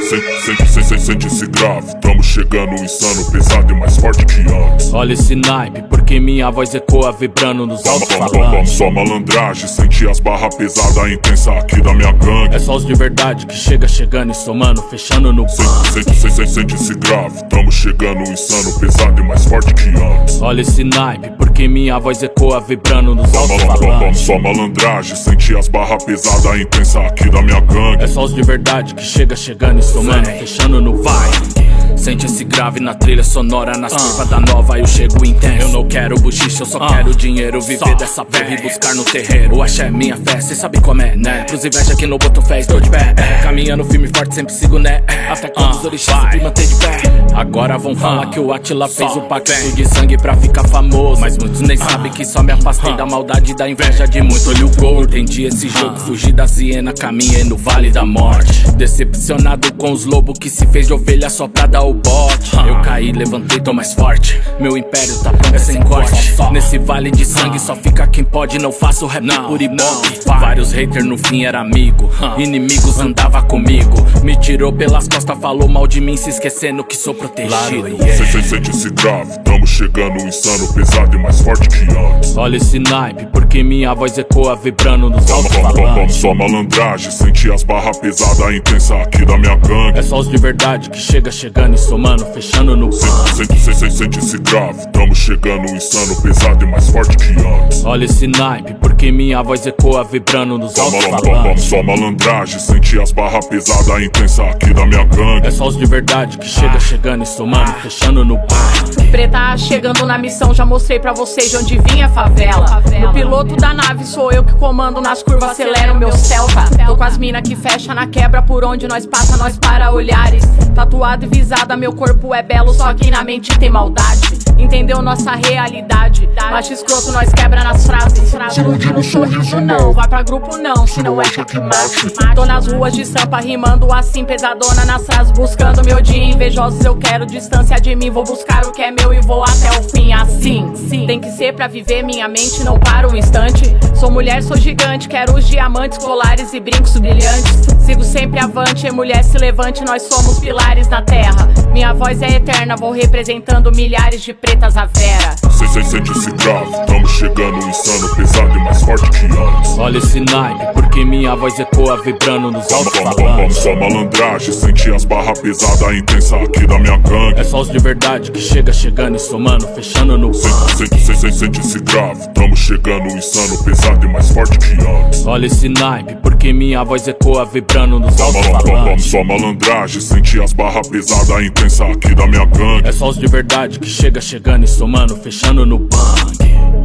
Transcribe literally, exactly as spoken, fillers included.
Sente, sente, sente, sente esse grave. Tamo chegando insano, pesado e mais forte que antes. Olha esse naipe, porque minha voz ecoa vibrando nos alto-falantes. Só malandragem, senti as barras pesadas intensa aqui da minha gangue. É só os de verdade que chega chegando e somando, fechando no sente, sente, sente, sente esse grave. Tamo chegando insano, pesado e mais forte que antes. Olha esse naipe, porque minha voz ecoa vibrando nos alto-falantes. Só malandragem, senti as barras pesadas intensa aqui da minha gangue. É só os de verdade que chega chegando e somando, fechando no vai. Sente esse grave na trilha sonora, nas curvas da nova eu chego intenso. Eu não quero buchiche, eu só uh. quero dinheiro, viver só dessa porra e buscar no terreiro. O axé é minha fé, cê sabe como é, né? Pros inveja que não botam fé, estou de pé, é. Caminhando firme e forte, sempre sigo, né? Até quando uh. os orixás sempre mantém de pé. Agora vão falar uh. que o Atila fez o pacto de sangue pra ficar famoso, mas muitos nem uh. sabem que só me afastei uh. da maldade e da inveja de muitos. Olha o gol, entendi esse jogo, uh. fugi da hiena, caminhei no vale da morte. Decepcionado com os lobos que se fez de ovelha só pra dar o bote. Eu caí, levantei, tô mais forte. Meu império tá pronto, é sem corte. Nesse vale de sangue só fica quem pode. Não faço rap por ibope. Vários haters no fim era amigo, inimigos andava comigo. Me tirou pelas costas, falou mal de mim, se esquecendo que sou protegido. Sente, sente esse grave, tamo chegando insano, pesado e mais forte que antes. Olha esse naipe, porque minha voz ecoa vibrando nos alto-falantes. Só malandragem, senti as barras pesadas intensa aqui da minha gangue. É só os de verdade que chega chegando e somando, fechando no sente, sente, sente, sente esse grave. Tamo chegando insano, pesado e mais forte que antes. Olha esse naipe, porque minha voz ecoa vibrando nos alto-falantes. Só malandragem, senti as barras pesadas intensa aqui da minha gangue. É só os de verdade que chega chegando e somando, fechando no bar. Preta chegando na missão, já mostrei pra vocês de onde vinha a favela. No piloto da nave sou eu que comando, nas curvas acelero meu Celta. Tô com as mina que fecha na quebra, por onde nós passa nós para olhares. Tatuado e visada, meu corpo é belo, só que na mente tem maldade. Entendeu nossa realidade? Macho escroto, nós quebra nas frases. Se não digo sorriso não, vai pra grupo não, se não acha que mate. Tô nas ruas de Sampa rimando assim, pesadona nas frases, buscando meu dia. Invejosos eu quero distância de mim, vou buscar o que é meu e vou até o fim. Assim, sim, tem que ser pra viver minha mente, não para um instante. Sou mulher, sou gigante, quero os diamantes, colares e brincos brilhantes. Sigo sempre avante, mulher se levante, nós somos pilares na terra. Minha voz é eterna, vou representando milhares de pretas à vera. Sente, sente esse grave, tamo chegando insano, pesado e mais forte que antes. Olha esse naipe, porque minha voz ecoa vibrando nos alto-falantes. Só malandragem, senti as barras pesadas intensa aqui da minha gangue. É só os de verdade que chega chegando e somando, fechando no sente, sente, sente, sente esse grave, tamo chegando insano, pesado e mais forte que antes. Olha esse naipe, porque minha voz ecoa vibrando nos alto-falantes. Só malandragem, senti as barras pesadas intensa aqui da minha gangue. É só os de verdade que chega chegando e somando, fechando no bang.